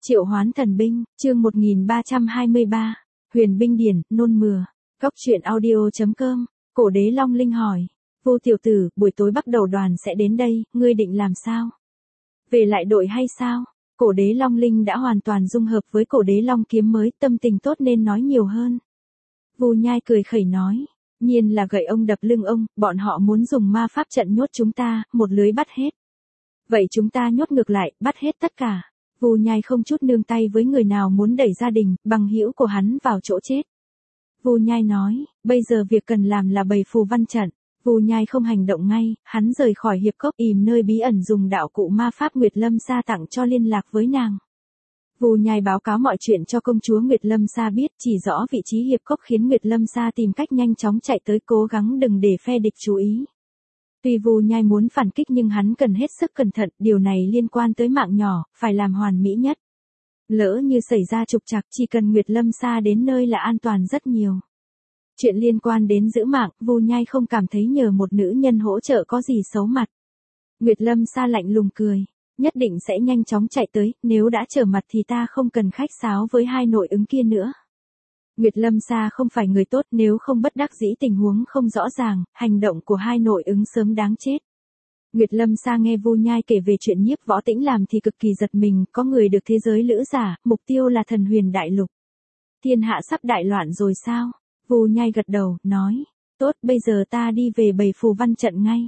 Triệu hoán thần binh, chương 1323, Huyền binh điển, nôn mửa. Góc truyện audio.com, Cổ đế Long Linh hỏi. Vô tiểu tử, buổi tối bắt đầu đoàn sẽ đến đây, ngươi định làm sao? Về lại đội hay sao? Cổ đế Long Linh đã hoàn toàn dung hợp với cổ đế Long kiếm mới, tâm tình tốt nên nói nhiều hơn. Vu Nhai cười khẩy nói. Nhiên là gậy ông đập lưng ông, bọn họ muốn dùng ma pháp trận nhốt chúng ta, một lưới bắt hết. Vậy chúng ta nhốt ngược lại, bắt hết tất cả. Vu Nhai không chút nương tay với người nào muốn đẩy gia đình, bằng hữu của hắn vào chỗ chết. Vu Nhai nói, bây giờ việc cần làm là bày phù văn trận. Vu Nhai không hành động ngay, hắn rời khỏi hiệp cốc ìm nơi bí ẩn dùng đạo cụ ma pháp Nguyệt Lâm Sa tặng cho liên lạc với nàng. Vu Nhai báo cáo mọi chuyện cho công chúa Nguyệt Lâm Sa biết, chỉ rõ vị trí hiệp cốc khiến Nguyệt Lâm Sa tìm cách nhanh chóng chạy tới, cố gắng đừng để phe địch chú ý. Tuy Vu Nhai muốn phản kích nhưng hắn cần hết sức cẩn thận, điều này liên quan tới mạng nhỏ, phải làm hoàn mỹ nhất. Lỡ như xảy ra trục trặc, chỉ cần Nguyệt Lâm Sa đến nơi là an toàn rất nhiều. Chuyện liên quan đến giữ mạng, Vu Nhai không cảm thấy nhờ một nữ nhân hỗ trợ có gì xấu mặt. Nguyệt Lâm Sa lạnh lùng cười, nhất định sẽ nhanh chóng chạy tới, nếu đã trở mặt thì ta không cần khách sáo với hai nội ứng kia nữa. Nguyệt Lâm Sa không phải người tốt, nếu không bất đắc dĩ tình huống không rõ ràng, hành động của hai nội ứng sớm đáng chết. Nguyệt Lâm Sa nghe Vu Nhai kể về chuyện Nhiếp Võ Tĩnh làm thì cực kỳ giật mình, có người được thế giới lữ giả, mục tiêu là thần huyền đại lục. Thiên hạ sắp đại loạn rồi sao? Vu Nhai gật đầu, nói, tốt, bây giờ ta đi về bày phù văn trận ngay.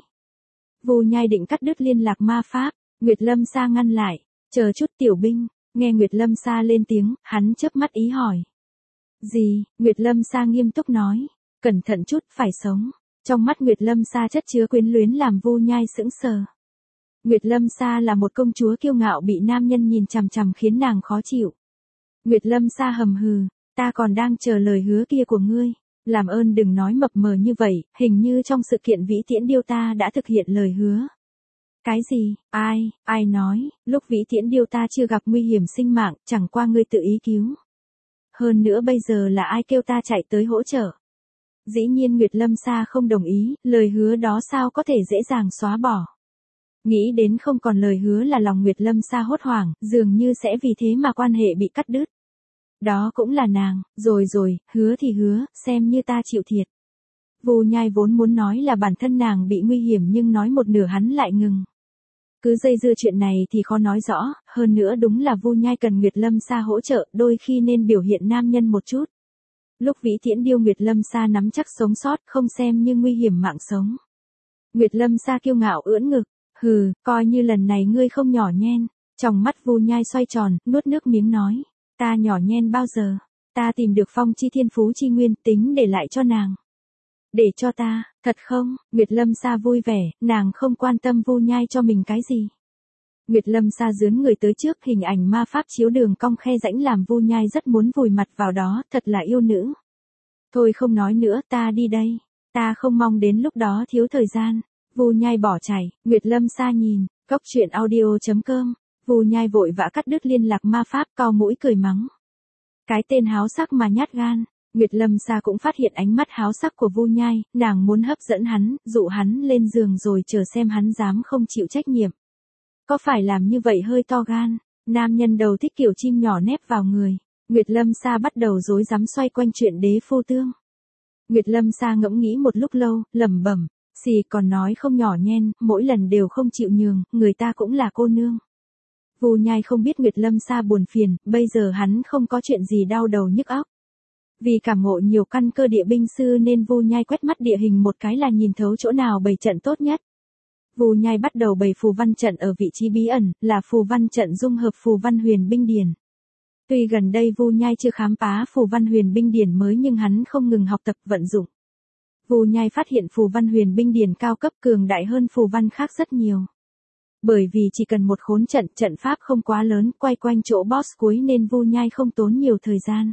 Vu Nhai định cắt đứt liên lạc ma pháp, Nguyệt Lâm Sa ngăn lại, chờ chút tiểu binh. Nghe Nguyệt Lâm Sa lên tiếng, hắn chớp mắt ý hỏi. Gì? Nguyệt Lâm Sa nghiêm túc nói, cẩn thận chút, phải sống. Trong mắt Nguyệt Lâm Sa chất chứa quyến luyến làm Vu Nhai sững sờ. Nguyệt Lâm Sa là một công chúa kiêu ngạo bị nam nhân nhìn chằm chằm khiến nàng khó chịu. Nguyệt Lâm Sa hầm hừ, ta còn đang chờ lời hứa kia của ngươi. Làm ơn đừng nói mập mờ như vậy, hình như trong sự kiện Vĩ Tiễn Điêu ta đã thực hiện lời hứa. Cái gì? Ai nói, lúc Vĩ Tiễn Điêu ta chưa gặp nguy hiểm sinh mạng, chẳng qua ngươi tự ý cứu. Hơn nữa bây giờ là ai kêu ta chạy tới hỗ trợ? Dĩ nhiên Nguyệt Lâm Sa không đồng ý, lời hứa đó sao có thể dễ dàng xóa bỏ. Nghĩ đến không còn lời hứa là lòng Nguyệt Lâm Sa hốt hoảng, dường như sẽ vì thế mà quan hệ bị cắt đứt. Đó cũng là nàng, rồi, hứa thì hứa, xem như ta chịu thiệt. Vu Nhai vốn muốn nói là bản thân nàng bị nguy hiểm nhưng nói một nửa hắn lại ngừng. Cứ dây dưa chuyện này thì khó nói rõ, hơn nữa đúng là Vu Nhai cần Nguyệt Lâm Sa hỗ trợ, đôi khi nên biểu hiện nam nhân một chút. Lúc Vĩ Tiễn Điêu Nguyệt Lâm Sa nắm chắc sống sót, không xem như nguy hiểm mạng sống. Nguyệt Lâm Sa kiêu ngạo ưỡn ngực, hừ, coi như lần này ngươi không nhỏ nhen. Trong mắt Vu Nhai xoay tròn, nuốt nước miếng nói, ta nhỏ nhen bao giờ? Ta tìm được Phong Chi Thiên Phú Chi Nguyên, tính để lại cho nàng. Để cho ta, thật không? Nguyệt Lâm Sa vui vẻ, nàng không quan tâm Vu Nhai cho mình cái gì. Nguyệt Lâm Sa dướn người tới trước, hình ảnh ma pháp chiếu đường cong khe rãnh làm Vu Nhai rất muốn vùi mặt vào đó, thật là yêu nữ. Thôi không nói nữa, ta đi đây. Ta không mong đến lúc đó thiếu thời gian. Vu Nhai bỏ chạy, Nguyệt Lâm Sa nhìn, góc truyện audio.com, Vu Nhai vội vã cắt đứt liên lạc ma pháp, cau mũi cười mắng. Cái tên háo sắc mà nhát gan. Nguyệt Lâm Sa cũng phát hiện ánh mắt háo sắc của Vu Nhai, nàng muốn hấp dẫn hắn, dụ hắn lên giường rồi chờ xem hắn dám không chịu trách nhiệm. Có phải làm như vậy hơi to gan? Nam nhân đầu thích kiểu chim nhỏ nép vào người. Nguyệt Lâm Sa bắt đầu rối rắm xoay quanh chuyện đế phu tương. Nguyệt Lâm Sa ngẫm nghĩ một lúc lâu, lẩm bẩm, xì còn nói không nhỏ nhen, mỗi lần đều không chịu nhường, người ta cũng là cô nương. Vu Nhai không biết Nguyệt Lâm Sa buồn phiền, bây giờ hắn không có chuyện gì đau đầu nhức óc. Vì cảm ngộ nhiều căn cơ địa binh sư nên Vu Nhai quét mắt địa hình một cái là nhìn thấu chỗ nào bày trận tốt nhất. Vu Nhai bắt đầu bày phù văn trận ở vị trí bí ẩn, là phù văn trận dung hợp phù văn huyền binh điển. Tuy gần đây Vu Nhai chưa khám phá phù văn huyền binh điển mới nhưng hắn không ngừng học tập vận dụng. Vu Nhai phát hiện phù văn huyền binh điển cao cấp cường đại hơn phù văn khác rất nhiều. Bởi vì chỉ cần một khốn trận, trận pháp không quá lớn, quay quanh chỗ boss cuối nên Vu Nhai không tốn nhiều thời gian.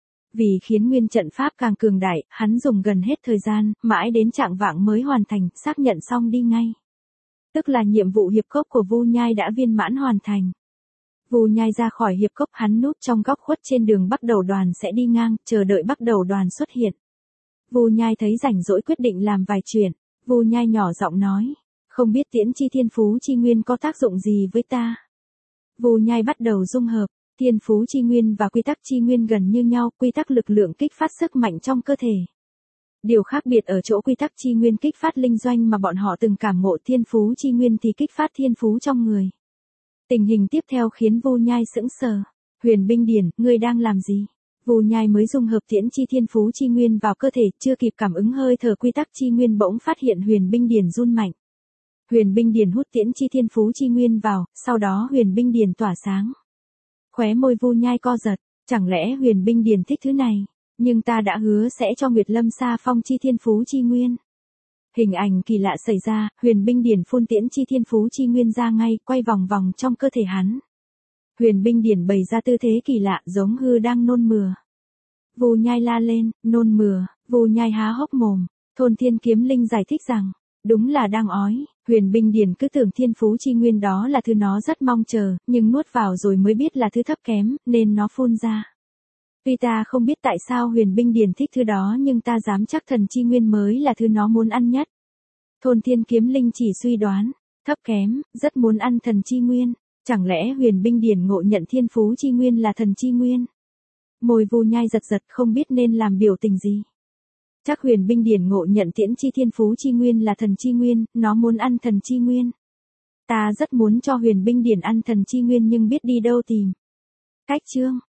Vì khiến nguyên trận pháp càng cường đại, hắn dùng gần hết thời gian, mãi đến chạng vạng mới hoàn thành, xác nhận xong đi ngay. Tức là nhiệm vụ hiệp cốc của Vu Nhai đã viên mãn hoàn thành. Vu Nhai ra khỏi hiệp cốc, hắn núp trong góc khuất trên đường bắt đầu đoàn sẽ đi ngang, chờ đợi bắt đầu đoàn xuất hiện. Vu Nhai thấy rảnh rỗi quyết định làm vài chuyện. Vu Nhai nhỏ giọng nói, không biết Tiễn Chi Thiên Phú Chi Nguyên có tác dụng gì với ta. Vu Nhai bắt đầu dung hợp, Thiên phú chi nguyên và quy tắc chi nguyên gần như nhau, quy tắc lực lượng kích phát sức mạnh trong cơ thể. Điều khác biệt ở chỗ quy tắc chi nguyên kích phát linh doanh mà bọn họ từng cảm ngộ, thiên phú chi nguyên thì kích phát thiên phú trong người. Tình hình tiếp theo khiến Vu Nhai sững sờ. Huyền Binh Điển, ngươi đang làm gì? Vu Nhai mới dung hợp tiễn chi thiên phú chi nguyên vào cơ thể, chưa kịp cảm ứng hơi thở quy tắc chi nguyên bỗng phát hiện Huyền Binh Điển run mạnh. Huyền Binh Điển hút tiễn chi thiên phú chi nguyên vào, sau đó Huyền Binh Điển tỏa sáng. Khóe môi Vu Nhai co giật, chẳng lẽ Huyền Binh Điển thích thứ này? Nhưng ta đã hứa sẽ cho Nguyệt Lâm Sa Phong chi thiên phú chi nguyên. Hình ảnh kỳ lạ xảy ra, Huyền Binh Điển phun tiễn chi thiên phú chi nguyên ra ngay, quay vòng vòng trong cơ thể hắn. Huyền Binh Điển bày ra tư thế kỳ lạ giống hư đang nôn mửa. Vu Nhai la lên, nôn mửa, Vu Nhai há hốc mồm, Thôn Thiên Kiếm Linh giải thích rằng, đúng là đang ói. Huyền Binh Điển cứ tưởng thiên phú chi nguyên đó là thứ nó rất mong chờ, nhưng nuốt vào rồi mới biết là thứ thấp kém, nên nó phun ra. Tuy ta không biết tại sao Huyền Binh Điển thích thứ đó nhưng ta dám chắc thần chi nguyên mới là thứ nó muốn ăn nhất. Thôn Thiên Kiếm Linh chỉ suy đoán, thấp kém, rất muốn ăn thần chi nguyên, chẳng lẽ Huyền Binh Điển ngộ nhận thiên phú chi nguyên là thần chi nguyên? Môi Vu Nhai giật giật không biết nên làm biểu tình gì. Chắc Huyền Binh Điển ngộ nhận tiễn chi thiên phú chi nguyên là thần chi nguyên, nó muốn ăn thần chi nguyên. Ta rất muốn cho Huyền Binh Điển ăn thần chi nguyên nhưng biết đi đâu tìm. Cách chương